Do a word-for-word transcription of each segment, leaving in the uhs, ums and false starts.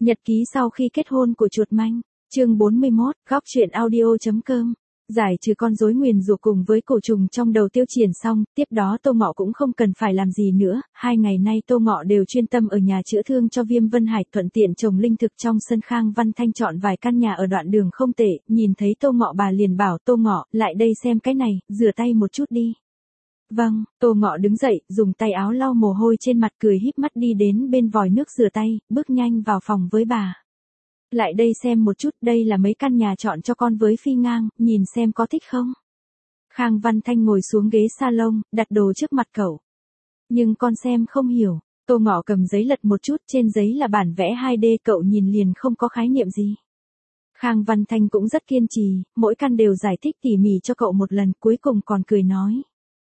Nhật ký sau khi kết hôn của chuột manh, chương bốn mươi mốt, góc truyện audio.com. Giải trừ con rối nguyền rủa cùng với cổ trùng trong đầu tiêu triển xong, tiếp đó Tô Ngọ cũng không cần phải làm gì nữa, hai ngày nay Tô Ngọ đều chuyên tâm ở nhà chữa thương cho Viêm Vân Hải, thuận tiện trồng linh thực trong sân. Khang Văn Thanh chọn vài căn nhà ở đoạn đường không tệ, nhìn thấy Tô Ngọ bà liền bảo Tô Ngọ, lại đây xem cái này, rửa tay một chút đi. Vâng, Tô Ngọ đứng dậy, dùng tay áo lau mồ hôi trên mặt, cười híp mắt đi đến bên vòi nước rửa tay, bước nhanh vào phòng với bà. Lại đây xem một chút, đây là mấy căn nhà chọn cho con với Phi Ngang, nhìn xem có thích không? Khang Văn Thanh ngồi xuống ghế salon, đặt đồ trước mặt cậu. Nhưng con xem không hiểu. Tô Ngọ cầm giấy lật một chút, trên giấy là bản vẽ hai D, cậu nhìn liền không có khái niệm gì. Khang Văn Thanh cũng rất kiên trì, mỗi căn đều giải thích tỉ mỉ cho cậu một lần, cuối cùng còn cười nói.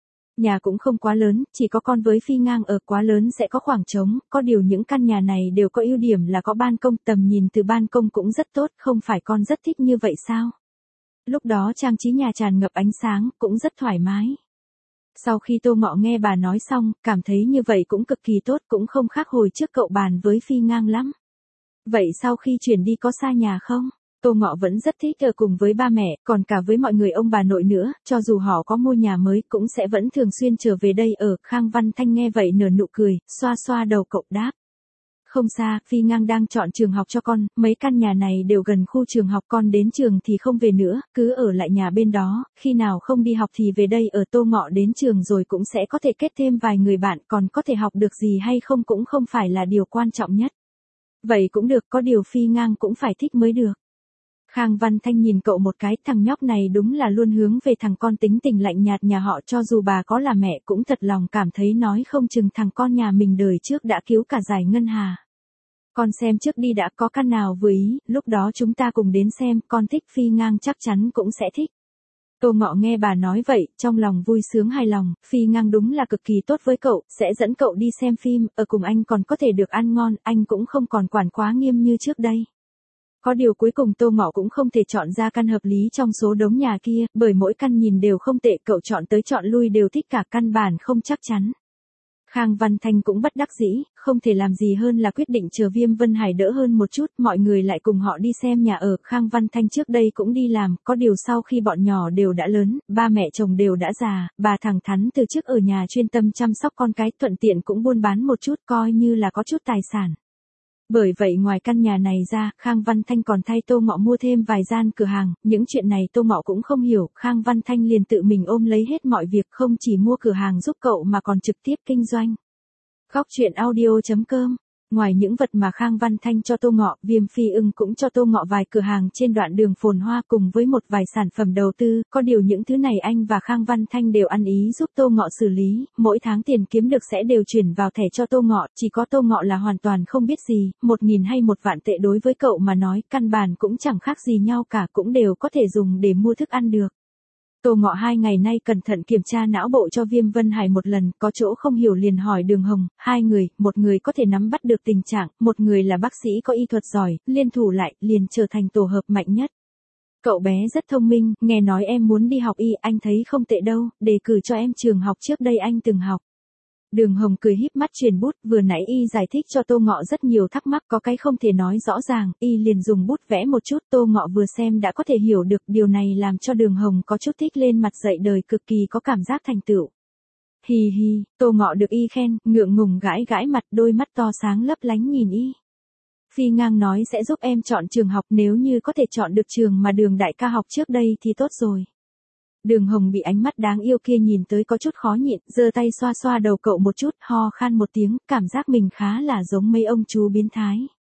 Nhà cũng không quá lớn, chỉ có con với Phi Ngang ở, quá lớn sẽ có khoảng trống, có điều những căn nhà này đều có ưu điểm là có ban công, tầm nhìn từ ban công cũng rất tốt, không phải con rất thích như vậy sao? Lúc đó trang trí nhà tràn ngập ánh sáng, cũng rất thoải mái. Sau khi Tô Ngọ nghe bà nói xong, cảm thấy như vậy cũng cực kỳ tốt, cũng không khác hồi trước cậu bàn với Phi Ngang lắm. Vậy sau khi chuyển đi có xa nhà không? Tô Ngọ vẫn rất thích ở cùng với ba mẹ, còn cả với mọi người ông bà nội nữa, cho dù họ có mua nhà mới cũng sẽ vẫn thường xuyên trở về đây ở. Khang Văn Thanh nghe vậy nở nụ cười, xoa xoa đầu cậu đáp. Không xa, Phi Ngang đang chọn trường học cho con, mấy căn nhà này đều gần khu trường học, con đến trường thì không về nữa, cứ ở lại nhà bên đó, khi nào không đi học thì về đây ở. Tô Ngọ đến trường rồi cũng sẽ có thể kết thêm vài người bạn, còn có thể học được gì hay không cũng không phải là điều quan trọng nhất. Vậy cũng được, có điều Phi Ngang cũng phải thích mới được. Khang Văn Thanh nhìn cậu một cái, thằng nhóc này đúng là luôn hướng về thằng con tính tình lạnh nhạt nhà họ, cho dù bà có là mẹ cũng thật lòng cảm thấy nói không chừng thằng con nhà mình đời trước đã cứu cả giải ngân hà. Con xem trước đi đã, có căn nào vừa ý, lúc đó chúng ta cùng đến xem, con thích Phi Ngang chắc chắn cũng sẽ thích. Tô Ngọ nghe bà nói vậy, trong lòng vui sướng hài lòng, Phi Ngang đúng là cực kỳ tốt với cậu, sẽ dẫn cậu đi xem phim, ở cùng anh còn có thể được ăn ngon, anh cũng không còn quản quá nghiêm như trước đây. Có điều cuối cùng Tô Ngọ cũng không thể chọn ra căn hợp lý trong số đống nhà kia, bởi mỗi căn nhìn đều không tệ, cậu chọn tới chọn lui đều thích cả, căn bản không chắc chắn. Khang Văn Thanh cũng bất đắc dĩ, không thể làm gì hơn là quyết định chờ Viêm Vân Hải đỡ hơn một chút, mọi người lại cùng họ đi xem nhà ở. Khang Văn Thanh trước đây cũng đi làm, có điều sau khi bọn nhỏ đều đã lớn, ba mẹ chồng đều đã già, bà thẳng thắn từ trước ở nhà chuyên tâm chăm sóc con cái, thuận tiện cũng buôn bán một chút, coi như là có chút tài sản. Bởi vậy ngoài căn nhà này ra, Khang Văn Thanh còn thay Tô Ngọ mua thêm vài gian cửa hàng, những chuyện này Tô Ngọ cũng không hiểu, Khang Văn Thanh liền tự mình ôm lấy hết mọi việc, không chỉ mua cửa hàng giúp cậu mà còn trực tiếp kinh doanh. Góc truyện audio.com. Ngoài những vật mà Khang Văn Thanh cho Tô Ngọ, Viêm Phi Ưng cũng cho Tô Ngọ vài cửa hàng trên đoạn đường phồn hoa cùng với một vài sản phẩm đầu tư, có điều những thứ này anh và Khang Văn Thanh đều ăn ý giúp Tô Ngọ xử lý, mỗi tháng tiền kiếm được sẽ đều chuyển vào thẻ cho Tô Ngọ, chỉ có Tô Ngọ là hoàn toàn không biết gì, một nghìn hay một vạn tệ đối với cậu mà nói, căn bản cũng chẳng khác gì nhau cả, cũng đều có thể dùng để mua thức ăn được. Tô Ngọ hai ngày nay cẩn thận kiểm tra não bộ cho Viêm Vân Hải một lần, có chỗ không hiểu liền hỏi Đường Hồng, hai người, một người có thể nắm bắt được tình trạng, một người là bác sĩ có y thuật giỏi, liên thủ lại, liền trở thành tổ hợp mạnh nhất. Cậu bé rất thông minh, nghe nói em muốn đi học y, anh thấy không tệ đâu, đề cử cho em trường học trước đây anh từng học. Đường Hồng cười híp mắt truyền bút, vừa nãy y giải thích cho Tô Ngọ rất nhiều thắc mắc, có cái không thể nói rõ ràng, y liền dùng bút vẽ một chút, Tô Ngọ vừa xem đã có thể hiểu được, điều này làm cho Đường Hồng có chút thích lên mặt dậy đời, cực kỳ có cảm giác thành tựu. Hì hì, Tô Ngọ được y khen, ngượng ngùng gãi gãi mặt, đôi mắt to sáng lấp lánh nhìn y. Phi Ngang nói sẽ giúp em chọn trường học, nếu như có thể chọn được trường mà Đường đại ca học trước đây thì tốt rồi. Đường Hồng bị ánh mắt đáng yêu kia nhìn tới có chút khó nhịn, giơ tay xoa xoa đầu cậu một chút, ho khan một tiếng, cảm giác mình khá là giống mấy ông chú biến thái.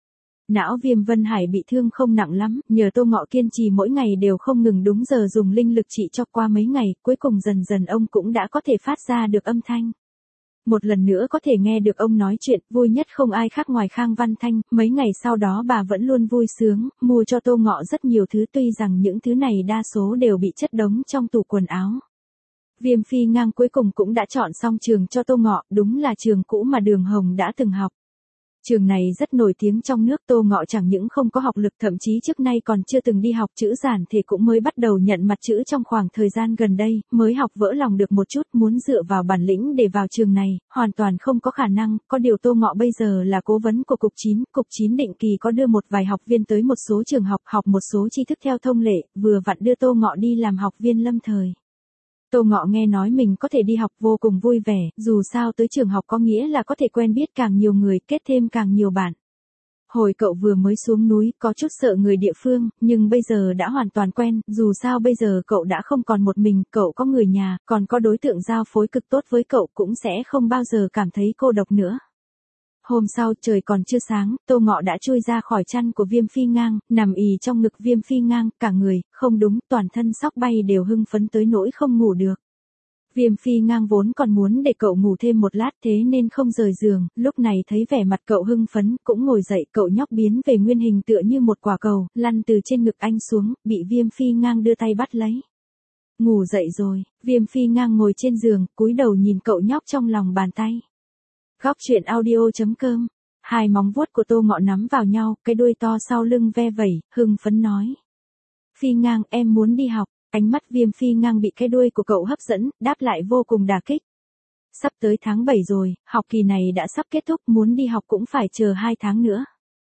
Não Viêm Vân Hải bị thương không nặng lắm, nhờ Tô Ngọ kiên trì mỗi ngày đều không ngừng đúng giờ dùng linh lực trị cho, qua mấy ngày, cuối cùng dần dần ông cũng đã có thể phát ra được âm thanh. Một lần nữa có thể nghe được ông nói chuyện, vui nhất không ai khác ngoài Khang Văn Thanh, mấy ngày sau đó bà vẫn luôn vui sướng, mua cho Tô Ngọ rất nhiều thứ, tuy rằng những thứ này đa số đều bị chất đống trong tủ quần áo. Viêm Phi Ngang cuối cùng cũng đã chọn xong trường cho Tô Ngọ, đúng là trường cũ mà Đường Hồng đã từng học. Trường này rất nổi tiếng trong nước. Tô Ngọ chẳng những không có học lực, thậm chí trước nay còn chưa từng đi học chữ giản thể, cũng mới bắt đầu nhận mặt chữ trong khoảng thời gian gần đây, mới học vỡ lòng được một chút, muốn dựa vào bản lĩnh để vào trường này, hoàn toàn không có khả năng. Có điều Tô Ngọ bây giờ là cố vấn của cục chín, cục chín định kỳ có đưa một vài học viên tới một số trường học, học một số tri thức theo thông lệ, vừa vặn đưa Tô Ngọ đi làm học viên lâm thời. Tô Ngọ nghe nói mình có thể đi học vô cùng vui vẻ, dù sao tới trường học có nghĩa là có thể quen biết càng nhiều người, kết thêm càng nhiều bạn. Hồi cậu vừa mới xuống núi, có chút sợ người địa phương, nhưng bây giờ đã hoàn toàn quen, dù sao bây giờ cậu đã không còn một mình, cậu có người nhà, còn có đối tượng giao phối cực tốt với cậu, cũng sẽ không bao giờ cảm thấy cô độc nữa. Hôm sau trời còn chưa sáng, Tô Ngọ đã chui ra khỏi chăn của Viêm Phi Ngang, nằm ì trong ngực Viêm Phi Ngang, cả người, không đúng, toàn thân sóc bay đều hưng phấn tới nỗi không ngủ được. Viêm Phi Ngang vốn còn muốn để cậu ngủ thêm một lát, thế nên không rời giường, lúc này thấy vẻ mặt cậu hưng phấn, cũng ngồi dậy, cậu nhóc biến về nguyên hình tựa như một quả cầu, lăn từ trên ngực anh xuống, bị Viêm Phi Ngang đưa tay bắt lấy. Ngủ dậy rồi, Viêm Phi Ngang ngồi trên giường, cúi đầu nhìn cậu nhóc trong lòng bàn tay. Góc truyện audio chấm com. Hai móng vuốt của Tô Ngọ nắm vào nhau, cái đuôi to sau lưng ve vẩy, hưng phấn nói. Phi Ngang, em muốn đi học. Ánh mắt Viêm Phi Ngang bị cái đuôi của cậu hấp dẫn, đáp lại vô cùng đả kích. Sắp tới tháng bảy rồi, học kỳ này đã sắp kết thúc, muốn đi học cũng phải chờ hai tháng nữa.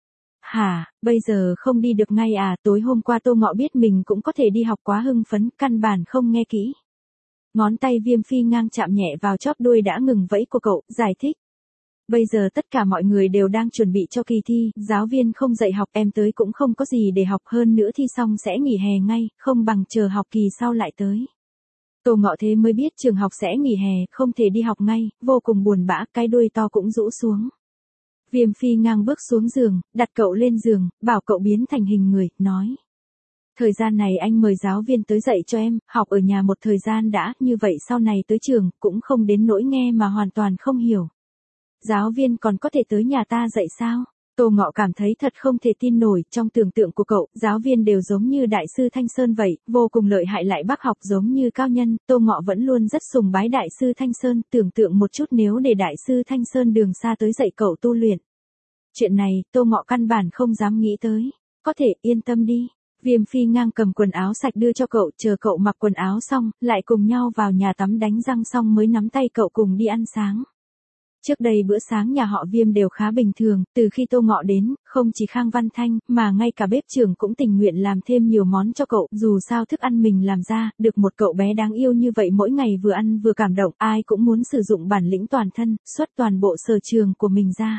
Hả, bây giờ không đi được ngay à? Tối hôm qua Tô Ngọ biết mình cũng có thể đi học, quá hưng phấn, căn bản không nghe kỹ. Ngón tay Viêm Phi Ngang chạm nhẹ vào chóp đuôi đã ngừng vẫy của cậu, giải thích. Bây giờ tất cả mọi người đều đang chuẩn bị cho kỳ thi, giáo viên không dạy học, em tới cũng không có gì để học, hơn nữa thi xong sẽ nghỉ hè ngay, không bằng chờ học kỳ sau lại tới. Tô Ngọ thế mới biết trường học sẽ nghỉ hè, không thể đi học ngay, vô cùng buồn bã, cái đuôi to cũng rũ xuống. Viêm Phi Ngang bước xuống giường, đặt cậu lên giường, bảo cậu biến thành hình người, nói. Thời gian này anh mời giáo viên tới dạy cho em, học ở nhà một thời gian đã, như vậy sau này tới trường, cũng không đến nỗi nghe mà hoàn toàn không hiểu. Giáo viên còn có thể tới nhà ta dạy sao? Tô Ngọ cảm thấy thật không thể tin nổi, trong tưởng tượng của cậu, giáo viên đều giống như Đại sư Thanh Sơn vậy, vô cùng lợi hại lại bác học giống như cao nhân, Tô Ngọ vẫn luôn rất sùng bái Đại sư Thanh Sơn, tưởng tượng một chút nếu để Đại sư Thanh Sơn đường xa tới dạy cậu tu luyện. Chuyện này, Tô Ngọ căn bản không dám nghĩ tới, có thể yên tâm đi. Viêm Phi Ngang cầm quần áo sạch đưa cho cậu, chờ cậu mặc quần áo xong, lại cùng nhau vào nhà tắm đánh răng xong mới nắm tay cậu cùng đi ăn sáng. Trước đây bữa sáng nhà họ Viêm đều khá bình thường, từ khi Tô Ngọ đến, không chỉ Khang Văn Thanh, mà ngay cả bếp trưởng cũng tình nguyện làm thêm nhiều món cho cậu, dù sao thức ăn mình làm ra, được một cậu bé đáng yêu như vậy mỗi ngày vừa ăn vừa cảm động, ai cũng muốn sử dụng bản lĩnh toàn thân, xuất toàn bộ sở trường của mình ra.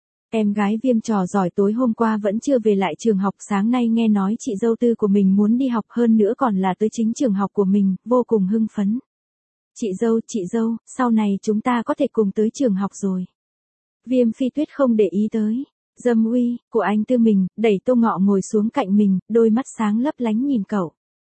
Em gái Viêm trò giỏi tối hôm qua vẫn chưa về lại trường học, sáng nay nghe nói chị dâu tư của mình muốn đi học, hơn nữa còn là tới chính trường học của mình, vô cùng hưng phấn. Chị dâu, chị dâu, sau này chúng ta có thể cùng tới trường học rồi. Viêm Phi Tuyết không để ý tới. Dâm uy, của anh Tư mình, đẩy Tô Ngọ ngồi xuống cạnh mình, đôi mắt sáng lấp lánh nhìn cậu.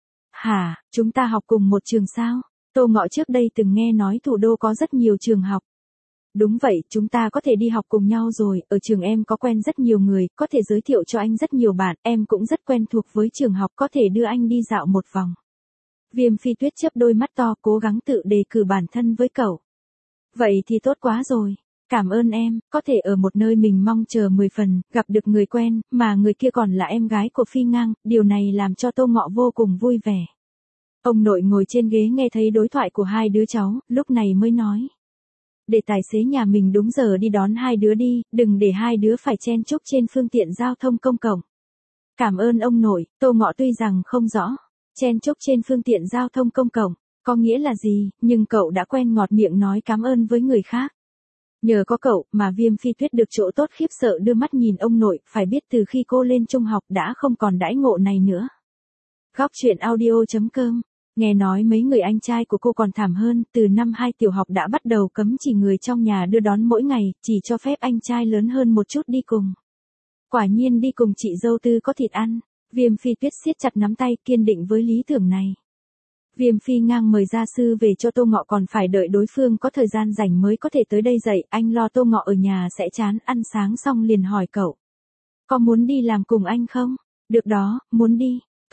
Hả, chúng ta học cùng một trường sao? Tô Ngọ trước đây từng nghe nói thủ đô có rất nhiều trường học. Đúng vậy, chúng ta có thể đi học cùng nhau rồi, ở trường em có quen rất nhiều người, có thể giới thiệu cho anh rất nhiều bạn, em cũng rất quen thuộc với trường học, có thể đưa anh đi dạo một vòng. Viêm Phi Tuyết chớp đôi mắt to, cố gắng tự đề cử bản thân với cậu. Vậy thì tốt quá rồi. Cảm ơn em, có thể ở một nơi mình mong chờ mười phần, gặp được người quen, mà người kia còn là em gái của Phi Ngang, điều này làm cho Tô Ngọ vô cùng vui vẻ. Ông nội ngồi trên ghế nghe thấy đối thoại của hai đứa cháu, lúc này mới nói. Để tài xế nhà mình đúng giờ đi đón hai đứa đi, đừng để hai đứa phải chen chúc trên phương tiện giao thông công cộng. Cảm ơn ông nội, Tô Ngọ tuy rằng không rõ. Chen chúc trên phương tiện giao thông công cộng, có nghĩa là gì, nhưng cậu đã quen ngọt miệng nói cảm ơn với người khác. Nhờ có cậu, mà Viêm Phi Tuyết được chỗ tốt khiếp sợ đưa mắt nhìn ông nội, phải biết từ khi cô lên trung học đã không còn đãi ngộ này nữa. Góc truyện audio chấm com. Nghe nói mấy người anh trai của cô còn thảm hơn, từ năm hai tiểu học đã bắt đầu cấm chỉ người trong nhà đưa đón mỗi ngày, chỉ cho phép anh trai lớn hơn một chút đi cùng. Quả nhiên đi cùng chị dâu Tư có thịt ăn. Viêm Phi Tuyết siết chặt nắm tay, kiên định với lý tưởng này. Viêm Phi Ngang mời gia sư về cho Tô Ngọ, còn phải đợi đối phương có thời gian rảnh mới có thể tới đây dạy, anh lo Tô Ngọ ở nhà sẽ chán, ăn sáng xong liền hỏi cậu. Có muốn đi làm cùng anh không? Được đó, muốn đi.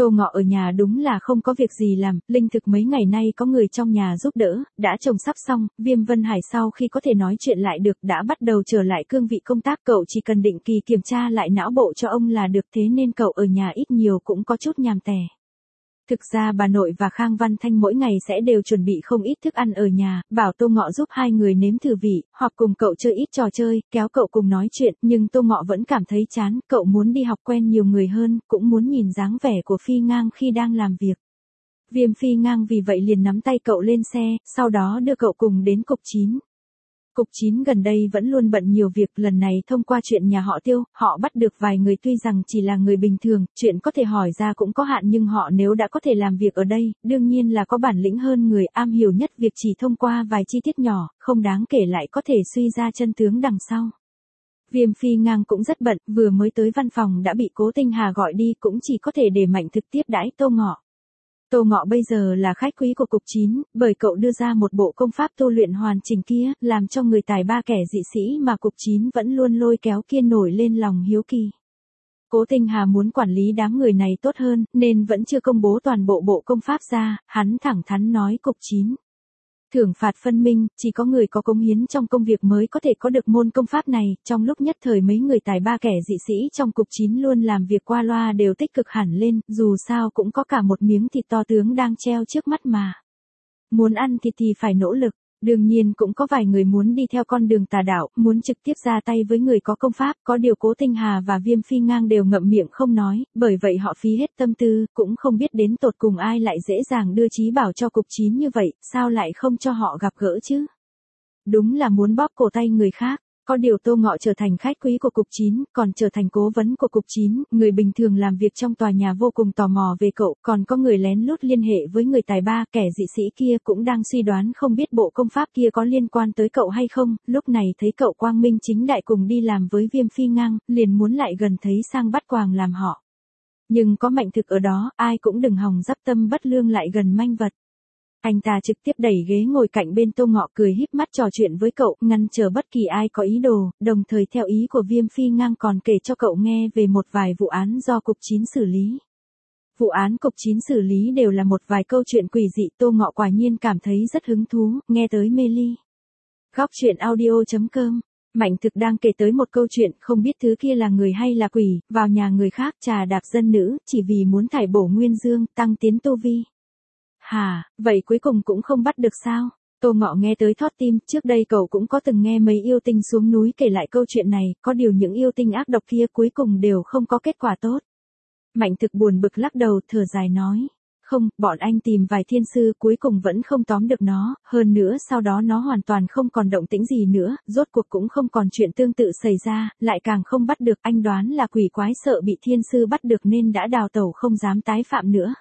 Tô Ngọ ở nhà đúng là không có việc gì làm, linh thực mấy ngày nay có người trong nhà giúp đỡ, đã trồng sắp xong, Viêm Vân Hải sau khi có thể nói chuyện lại được đã bắt đầu trở lại cương vị công tác, cậu chỉ cần định kỳ kiểm tra lại não bộ cho ông là được, thế nên cậu ở nhà ít nhiều cũng có chút nhàm tẻ. Thực ra bà nội và Khang Văn Thanh mỗi ngày sẽ đều chuẩn bị không ít thức ăn ở nhà, bảo Tô Ngọ giúp hai người nếm thử vị, hoặc cùng cậu chơi ít trò chơi, kéo cậu cùng nói chuyện, nhưng Tô Ngọ vẫn cảm thấy chán, cậu muốn đi học quen nhiều người hơn, cũng muốn nhìn dáng vẻ của Phi Ngang khi đang làm việc. Viêm Phi Ngang vì vậy liền nắm tay cậu lên xe, sau đó đưa cậu cùng đến cục chín. Cục chín gần đây vẫn luôn bận nhiều việc, lần này thông qua chuyện nhà họ Tiêu, họ bắt được vài người tuy rằng chỉ là người bình thường, chuyện có thể hỏi ra cũng có hạn nhưng họ nếu đã có thể làm việc ở đây, đương nhiên là có bản lĩnh hơn người, am hiểu nhất việc chỉ thông qua vài chi tiết nhỏ, không đáng kể lại có thể suy ra chân tướng đằng sau. Viêm Phi Ngang cũng rất bận, vừa mới tới văn phòng đã bị Cố Tinh Hà gọi đi, cũng chỉ có thể để Mạnh Thực tiếp đãi Tô Ngọ. Tô Ngọ bây giờ là khách quý của cục chín, bởi cậu đưa ra một bộ công pháp tu luyện hoàn chỉnh kia, làm cho người tài ba kẻ dị sĩ mà cục chín vẫn luôn lôi kéo kia nổi lên lòng hiếu kỳ. Cố Tinh Hà muốn quản lý đám người này tốt hơn, nên vẫn chưa công bố toàn bộ bộ công pháp ra, hắn thẳng thắn nói cục chín. Thưởng phạt phân minh, chỉ có người có cống hiến trong công việc mới có thể có được môn công pháp này, trong lúc nhất thời mấy người tài ba kẻ dị sĩ trong cục chín luôn làm việc qua loa đều tích cực hẳn lên, dù sao cũng có cả một miếng thịt to tướng đang treo trước mắt mà. Muốn ăn thịt thì phải nỗ lực. Đương nhiên cũng có vài người muốn đi theo con đường tà đạo, muốn trực tiếp ra tay với người có công pháp, có điều Cố Tinh Hà và Viêm Phi Ngang đều ngậm miệng không nói, bởi vậy họ phí hết tâm tư, cũng không biết đến tột cùng ai lại dễ dàng đưa trí bảo cho cục chín như vậy, sao lại không cho họ gặp gỡ chứ? Đúng là muốn bóp cổ tay người khác. Có điều Tô Ngọ trở thành khách quý của cục chín, còn trở thành cố vấn của cục chín, người bình thường làm việc trong tòa nhà vô cùng tò mò về cậu, còn có người lén lút liên hệ với người tài ba, kẻ dị sĩ kia cũng đang suy đoán không biết bộ công pháp kia có liên quan tới cậu hay không, lúc này thấy cậu quang minh chính đại cùng đi làm với Viêm Phi Ngang, liền muốn lại gần thấy sang bắt quàng làm họ. Nhưng có Mạnh Thực ở đó, ai cũng đừng hòng dắp tâm bất lương lại gần manh vật. Anh ta trực tiếp đẩy ghế ngồi cạnh bên Tô Ngọ, cười híp mắt trò chuyện với cậu, ngăn chờ bất kỳ ai có ý đồ, đồng thời theo ý của Viêm Phi Ngang còn kể cho cậu nghe về một vài vụ án do cục chín xử lý. Vụ án cục chín xử lý đều là một vài câu chuyện quỷ dị, Tô Ngọ quả nhiên cảm thấy rất hứng thú, nghe tới mê ly. Góc truyện audio chấm com. Mạnh Thực đang kể tới một câu chuyện, không biết thứ kia là người hay là quỷ, vào nhà người khác trà đạp dân nữ, chỉ vì muốn thải bổ nguyên dương, tăng tiến tu vi. Hả, vậy cuối cùng cũng không bắt được sao? Tô Ngọ nghe tới thót tim, trước đây cậu cũng có từng nghe mấy yêu tinh xuống núi kể lại câu chuyện này, có điều những yêu tinh ác độc kia cuối cùng đều không có kết quả tốt. Mạnh Thực buồn bực lắc đầu, thở dài nói. Không, bọn anh tìm vài thiên sư cuối cùng vẫn không tóm được nó, hơn nữa sau đó nó hoàn toàn không còn động tĩnh gì nữa, rốt cuộc cũng không còn chuyện tương tự xảy ra, lại càng không bắt được, anh đoán là quỷ quái sợ bị thiên sư bắt được nên đã đào tẩu không dám tái phạm nữa.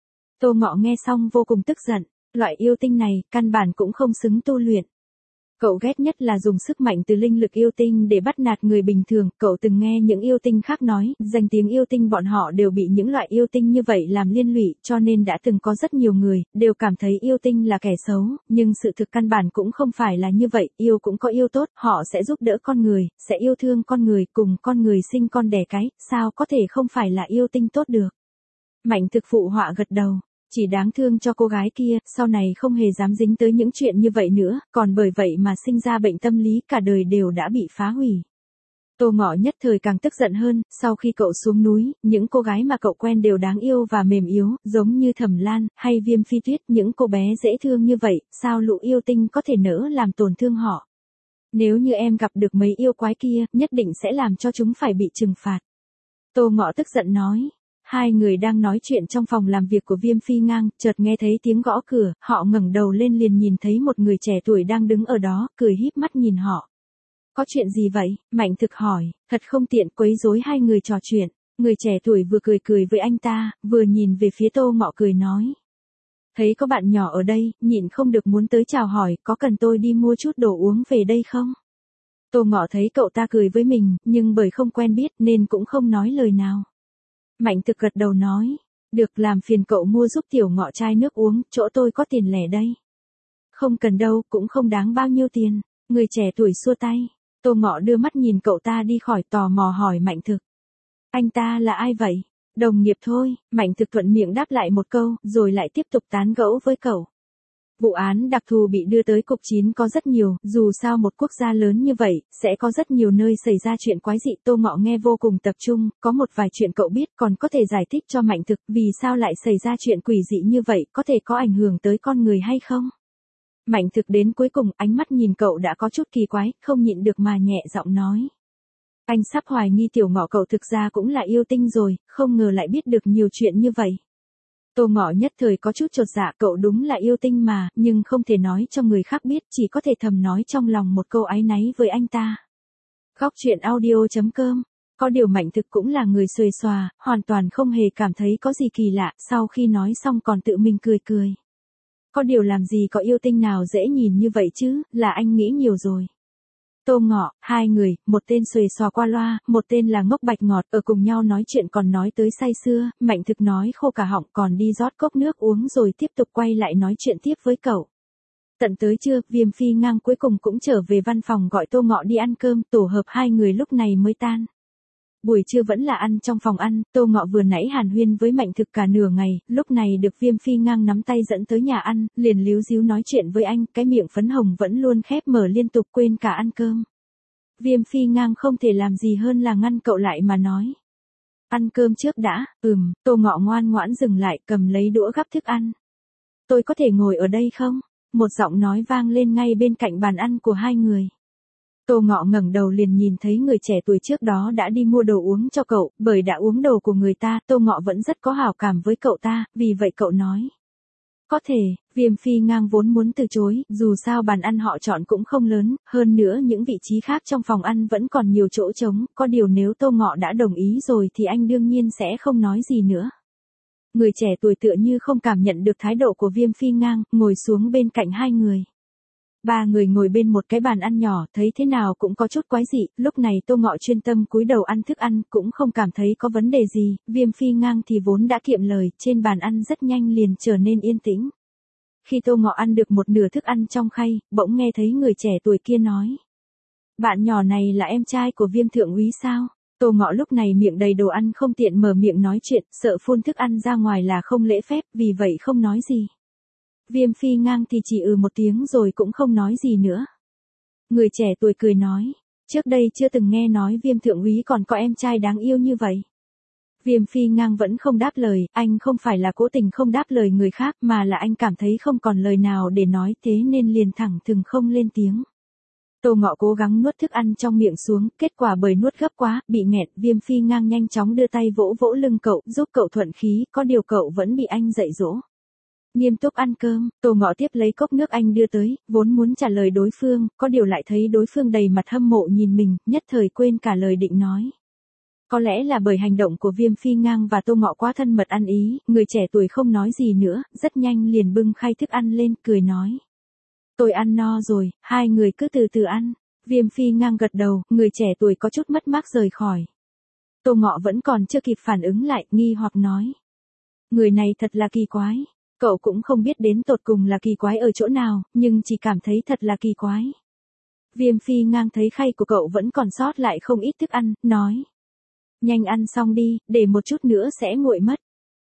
Tô Ngọ nghe xong vô cùng tức giận, loại yêu tinh này, căn bản cũng không xứng tu luyện. Cậu ghét nhất là dùng sức mạnh từ linh lực yêu tinh để bắt nạt người bình thường, cậu từng nghe những yêu tinh khác nói, danh tiếng yêu tinh bọn họ đều bị những loại yêu tinh như vậy làm liên lụy, cho nên đã từng có rất nhiều người, đều cảm thấy yêu tinh là kẻ xấu, nhưng sự thực căn bản cũng không phải là như vậy, yêu cũng có yêu tốt, họ sẽ giúp đỡ con người, sẽ yêu thương con người, cùng con người sinh con đẻ cái, sao có thể không phải là yêu tinh tốt được. Mạnh Thực phụ họa gật đầu. Chỉ đáng thương cho cô gái kia, sau này không hề dám dính tới những chuyện như vậy nữa, còn bởi vậy mà sinh ra bệnh tâm lý, cả đời đều đã bị phá hủy. Tô Ngọ nhất thời càng tức giận hơn, sau khi cậu xuống núi, những cô gái mà cậu quen đều đáng yêu và mềm yếu, giống như Thẩm Lan, hay Viêm Phi Tuyết, những cô bé dễ thương như vậy, sao lũ yêu tinh có thể nỡ làm tổn thương họ. Nếu như em gặp được mấy yêu quái kia, nhất định sẽ làm cho chúng phải bị trừng phạt. Tô Ngọ tức giận nói. Hai người đang nói chuyện trong phòng làm việc của Viêm Phi Ngang, chợt nghe thấy tiếng gõ cửa, họ ngẩng đầu lên liền nhìn thấy một người trẻ tuổi đang đứng ở đó, cười híp mắt nhìn họ. Có chuyện gì vậy? Mạnh Thực hỏi, thật không tiện quấy rối hai người trò chuyện. Người trẻ tuổi vừa cười cười với anh ta, vừa nhìn về phía Tô Ngọ cười nói. Thấy có bạn nhỏ ở đây, nhịn không được muốn tới chào hỏi, có cần tôi đi mua chút đồ uống về đây không? Tô Ngọ thấy cậu ta cười với mình, nhưng bởi không quen biết nên cũng không nói lời nào. Mạnh Thực gật đầu nói, được, làm phiền cậu mua giúp Tiểu Ngọ chai nước uống, chỗ tôi có tiền lẻ đây. Không cần đâu, cũng không đáng bao nhiêu tiền. Người trẻ tuổi xua tay. Tô Ngọ đưa mắt nhìn cậu ta đi khỏi, tò mò hỏi Mạnh Thực. Anh ta là ai vậy? Đồng nghiệp thôi, Mạnh Thực thuận miệng đáp lại một câu, rồi lại tiếp tục tán gẫu với cậu. Vụ án đặc thù bị đưa tới cục chín có rất nhiều, dù sao một quốc gia lớn như vậy, sẽ có rất nhiều nơi xảy ra chuyện quái dị. Tô Ngọ nghe vô cùng tập trung, có một vài chuyện cậu biết còn có thể giải thích cho Mạnh Thực, vì sao lại xảy ra chuyện quỷ dị như vậy, có thể có ảnh hưởng tới con người hay không? Mạnh Thực đến cuối cùng, ánh mắt nhìn cậu đã có chút kỳ quái, không nhịn được mà nhẹ giọng nói. Anh sắp hoài nghi Tiểu Ngọ cậu thực ra cũng là yêu tinh rồi, không ngờ lại biết được nhiều chuyện như vậy. Tô Ngọ nhất thời có chút chột dạ, cậu đúng là yêu tinh mà, nhưng không thể nói cho người khác biết, chỉ có thể thầm nói trong lòng một câu áy náy với anh ta. Góc truyện audio chấm com. Có điều Mạnh Thực cũng là người xuề xòa, hoàn toàn không hề cảm thấy có gì kỳ lạ, sau khi nói xong còn tự mình cười cười. Có điều làm gì có yêu tinh nào dễ nhìn như vậy chứ, là anh nghĩ nhiều rồi. Tô Ngọ, hai người, một tên xuề xòa qua loa, một tên là ngốc bạch ngọt, ở cùng nhau nói chuyện còn nói tới say sưa, Mạnh Thực nói khô cả họng còn đi rót cốc nước uống rồi tiếp tục quay lại nói chuyện tiếp với cậu. Tận tới trưa, Viêm Phi Ngang cuối cùng cũng trở về văn phòng gọi Tô Ngọ đi ăn cơm, tổ hợp hai người lúc này mới tan. Buổi trưa vẫn là ăn trong phòng ăn, Tô Ngọ vừa nãy hàn huyên với Mạnh Thực cả nửa ngày, lúc này được Viêm Phi Ngang nắm tay dẫn tới nhà ăn, liền líu díu nói chuyện với anh, cái miệng phấn hồng vẫn luôn khép mở liên tục quên cả ăn cơm. Viêm Phi Ngang không thể làm gì hơn là ngăn cậu lại mà nói. Ăn cơm trước đã, ừm, Tô Ngọ ngoan ngoãn dừng lại cầm lấy đũa gắp thức ăn. Tôi có thể ngồi ở đây không? Một giọng nói vang lên ngay bên cạnh bàn ăn của hai người. Tô Ngọ ngẩng đầu liền nhìn thấy người trẻ tuổi trước đó đã đi mua đồ uống cho cậu, bởi đã uống đồ của người ta, Tô Ngọ vẫn rất có hảo cảm với cậu ta, vì vậy cậu nói. Có thể, Viêm Phi Ngang vốn muốn từ chối, dù sao bàn ăn họ chọn cũng không lớn, hơn nữa những vị trí khác trong phòng ăn vẫn còn nhiều chỗ trống, có điều nếu Tô Ngọ đã đồng ý rồi thì anh đương nhiên sẽ không nói gì nữa. Người trẻ tuổi tựa như không cảm nhận được thái độ của Viêm Phi Ngang, ngồi xuống bên cạnh hai người. Ba người ngồi bên một cái bàn ăn nhỏ, thấy thế nào cũng có chút quái dị, lúc này Tô Ngọ chuyên tâm cúi đầu ăn thức ăn, cũng không cảm thấy có vấn đề gì, Viêm Phi Ngang thì vốn đã kiệm lời, trên bàn ăn rất nhanh liền trở nên yên tĩnh. Khi Tô Ngọ ăn được một nửa thức ăn trong khay, bỗng nghe thấy người trẻ tuổi kia nói. Bạn nhỏ này là em trai của Viêm thượng úy sao? Tô Ngọ lúc này miệng đầy đồ ăn không tiện mở miệng nói chuyện, sợ phun thức ăn ra ngoài là không lễ phép, vì vậy không nói gì. Viêm Phi Ngang thì chỉ ừ một tiếng rồi cũng không nói gì nữa. Người trẻ tuổi cười nói, trước đây chưa từng nghe nói Viêm thượng úy còn có em trai đáng yêu như vậy. Viêm Phi Ngang vẫn không đáp lời, anh không phải là cố tình không đáp lời người khác mà là anh cảm thấy không còn lời nào để nói, thế nên liền thẳng thừng không lên tiếng. Tô Ngọ cố gắng nuốt thức ăn trong miệng xuống, kết quả bởi nuốt gấp quá, bị nghẹn, Viêm Phi Ngang nhanh chóng đưa tay vỗ vỗ lưng cậu, giúp cậu thuận khí, có điều cậu vẫn bị anh dạy dỗ. Nghiêm túc ăn cơm, Tô Ngọ tiếp lấy cốc nước anh đưa tới, vốn muốn trả lời đối phương, có điều lại thấy đối phương đầy mặt hâm mộ nhìn mình, nhất thời quên cả lời định nói. Có lẽ là bởi hành động của Viêm Phi Ngang và Tô Ngọ quá thân mật ăn ý, người trẻ tuổi không nói gì nữa, rất nhanh liền bưng khay thức ăn lên, cười nói. Tôi ăn no rồi, hai người cứ từ từ ăn. Viêm Phi Ngang gật đầu, người trẻ tuổi có chút mất mát rời khỏi. Tô Ngọ vẫn còn chưa kịp phản ứng lại, nghi hoặc nói. Người này thật là kỳ quái. Cậu cũng không biết đến tột cùng là kỳ quái ở chỗ nào, nhưng chỉ cảm thấy thật là kỳ quái. Viêm Phi Ngang thấy khay của cậu vẫn còn sót lại không ít thức ăn, nói. Nhanh ăn xong đi, để một chút nữa sẽ nguội mất.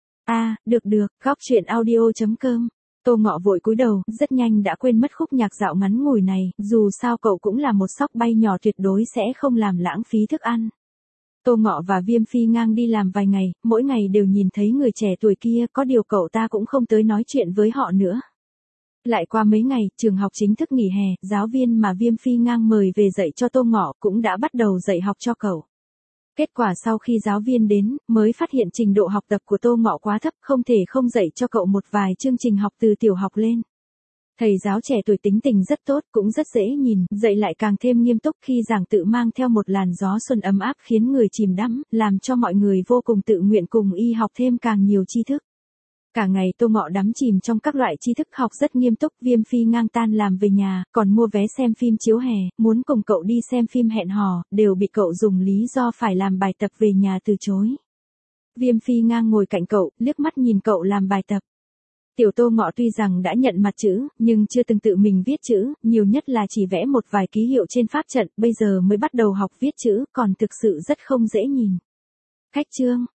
À, được được, góc truyện audio chấm com. Tô Ngọ vội cúi đầu, rất nhanh đã quên mất khúc nhạc dạo ngắn ngủi này, dù sao cậu cũng là một sóc bay nhỏ tuyệt đối sẽ không làm lãng phí thức ăn. Tô Ngọ và Viêm Phi Ngang đi làm vài ngày, mỗi ngày đều nhìn thấy người trẻ tuổi kia, có điều cậu ta cũng không tới nói chuyện với họ nữa. Lại qua mấy ngày, trường học chính thức nghỉ hè, giáo viên mà Viêm Phi Ngang mời về dạy cho Tô Ngọ cũng đã bắt đầu dạy học cho cậu. Kết quả sau khi giáo viên đến, mới phát hiện trình độ học tập của Tô Ngọ quá thấp, không thể không dạy cho cậu một vài chương trình học từ tiểu học lên. Thầy giáo trẻ tuổi tính tình rất tốt, cũng rất dễ nhìn, dạy lại càng thêm nghiêm túc, khi giảng tự mang theo một làn gió xuân ấm áp khiến người chìm đắm, làm cho mọi người vô cùng tự nguyện cùng y học thêm càng nhiều tri thức. Cả ngày Tô Ngọ đắm chìm trong các loại tri thức học rất nghiêm túc, Viêm Phi Ngang tan làm về nhà, còn mua vé xem phim chiếu hè, muốn cùng cậu đi xem phim hẹn hò, đều bị cậu dùng lý do phải làm bài tập về nhà từ chối. Viêm Phi Ngang ngồi cạnh cậu, liếc mắt nhìn cậu làm bài tập. Tiểu Tô Ngọ tuy rằng đã nhận mặt chữ, nhưng chưa từng tự mình viết chữ, nhiều nhất là chỉ vẽ một vài ký hiệu trên pháp trận, bây giờ mới bắt đầu học viết chữ, còn thực sự rất không dễ nhìn. Khách trương,